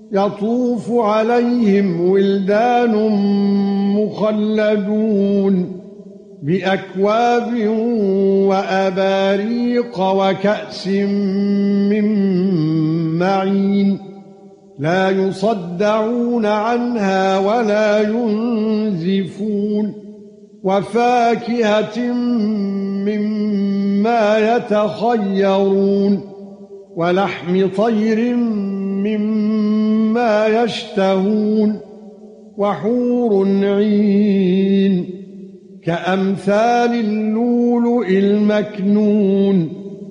يطوف عليهم ولدان مخلدون بأكواب وأباريق وكأس من معين لا يصدعون عنها ولا ينزفون وفاكهة مما يتخيرون ولحم طير مما يشتهون وحور عين كأمثال اللؤلؤ المكنون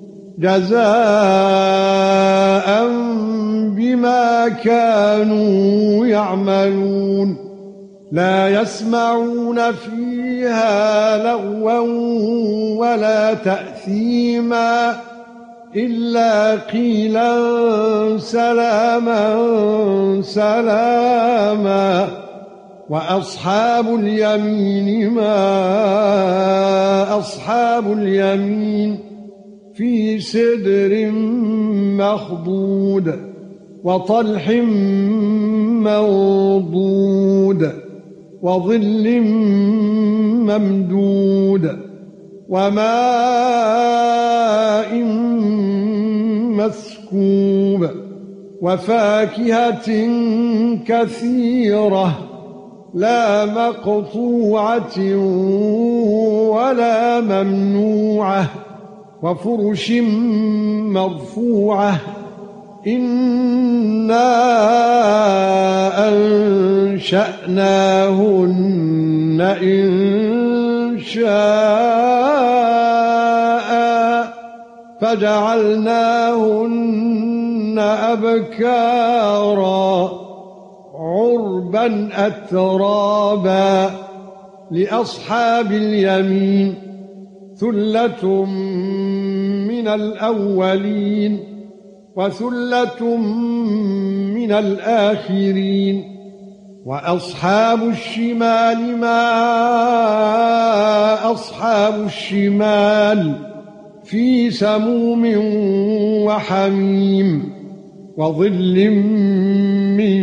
جزاء بما كانوا يعملون لا يسمعون فيها لغوا ولا تأثيما إلا قيلا سلاما سلاما وأصحاب اليمين ما أصحاب اليمين في سدر مخضود وطلح منضود وظل ممدود وماء مسكوب وفاكهة كثيرة لا مقطوعة ولا ممنوعة وفرش مرفوعة إنا أنشأناهن إنشاء فجعلناهن أبكارا عربا أترابا لأصحاب اليمين ثلة من الأولين وثلة من الآخرين وأصحاب الشمال ما أصحاب الشمال في سموم وحميم وظل من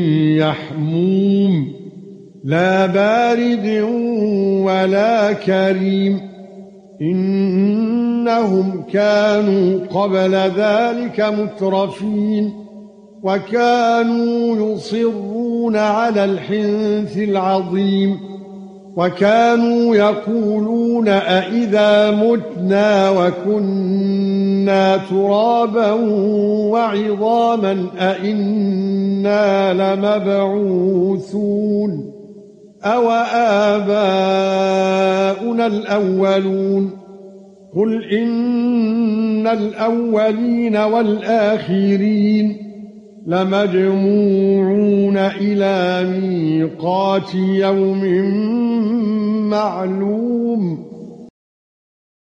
يحموم لا بارد ولا كريم إنهم كانوا قبل ذلك مترفين وكانوا يصرون على الحنث العظيم وكانوا يقولون أئذا متنا وكنا ترابا وعظاما أئنا لمبعوثون أو آباؤنا الأولون قل إن الأولين والآخرين لمجموعون إلى ميقات يوم معلوم